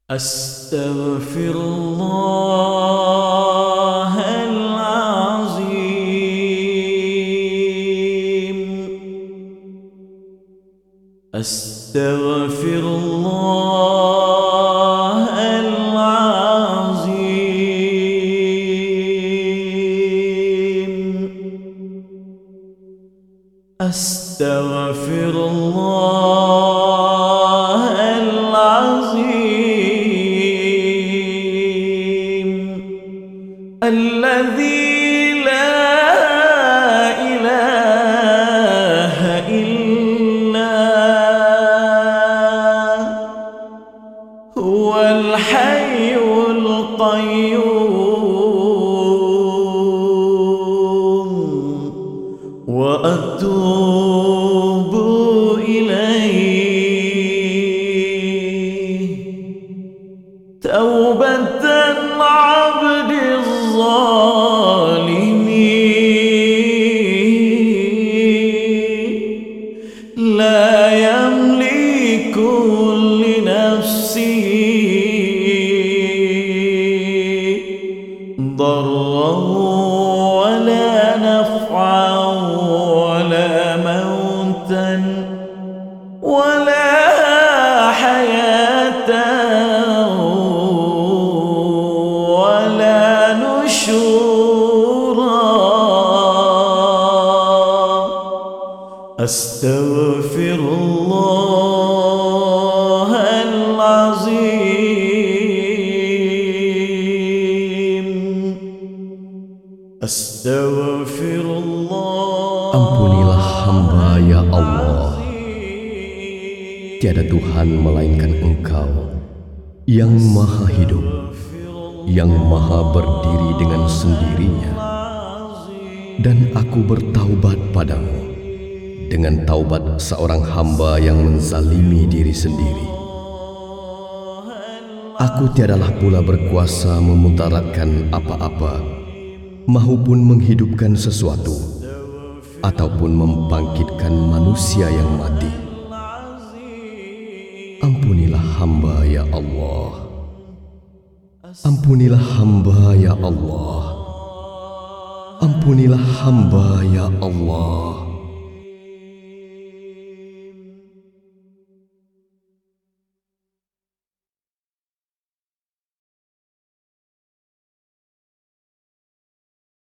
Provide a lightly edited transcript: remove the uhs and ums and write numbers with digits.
أستغفر الله العظيم. أستغفر الله العظيم. أستغفر الله العظيم الذي لا إله إلا هو الحي القيوم وأتوب إليه توبة عبد الظالم لا يملك لنفسه ضرا ولا نفعا ولا موتا ولا حياة ولا نشورا. أستغفر الله العظيم. أستغفر الله. Ampunilah hamba ya Allah. Tiada Tuhan melainkan Engkau yang maha hidup, yang maha berdiri dengan sendirinya. Dan aku bertaubat padamu dengan taubat seorang hamba yang menzalimi diri sendiri. Aku tiadalah pula berkuasa memudaratkan apa-apa, maupun menghidupkan sesuatu, ataupun membangkitkan manusia yang mati. Ampunilah hamba ya Allah. Ampunilah hamba ya Allah. Ampunilah hamba ya Allah.